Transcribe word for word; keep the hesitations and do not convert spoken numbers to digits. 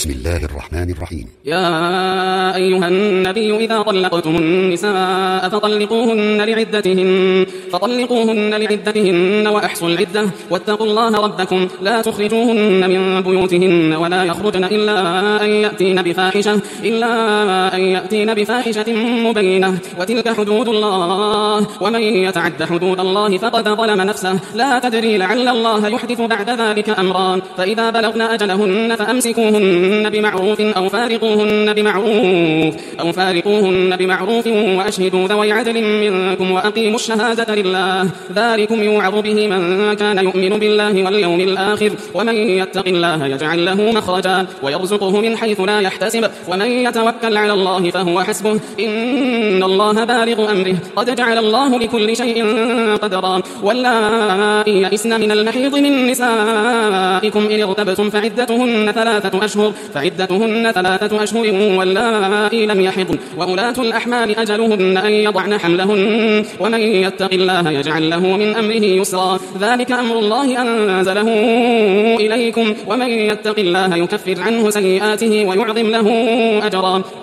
بسم الله الرحمن الرحيم. يا أيها النبي إذا طلقتم النساء فطلقوهن لعدتهن فطلقوهن لعدتهن وأحصوا العدة واتقوا الله ربكم لا تخرجوهن من بيوتهن ولا يخرجن إلا أن يأتين بفاحشة إلا أن يأتين بفاحشة مبينة وتلك حدود الله ومن يتعد حدود الله فقد ظلم نفسه لا تدري لعل الله يحدث بعد ذلك أمرا فإذا بلغن أجلهن فأمسكوهن بمعروف أو فارقوهن بمعروف أو فارقوهن بمعروف وأشهدوا ذوي عدل منكم وأقيموا الشهادة لله ذلكم يوعظ به من كان يؤمن بالله واليوم الآخر ومن يتق الله يجعل له مخرجا ويرزقه من حيث لا يحتسب ومن يتوكل على الله فهو حسبه إن الله بالغ أمره قد جعل الله لكل شيء قدرا واللائي يئسن من المحيض من نسائكم إن ارتبتم فعدتهن ثلاثة أشهر فعدتهن ثلاثة أشهر واللائي لم يحضن وأولاة الأحمال أجلهن أن يضعن حملهن ومن يتق الله يجعل له من أمره يسرا ذلك أمر الله أنزله إليكم ومن يتق الله يكفر عنه سيئاته ويعظم له أجرا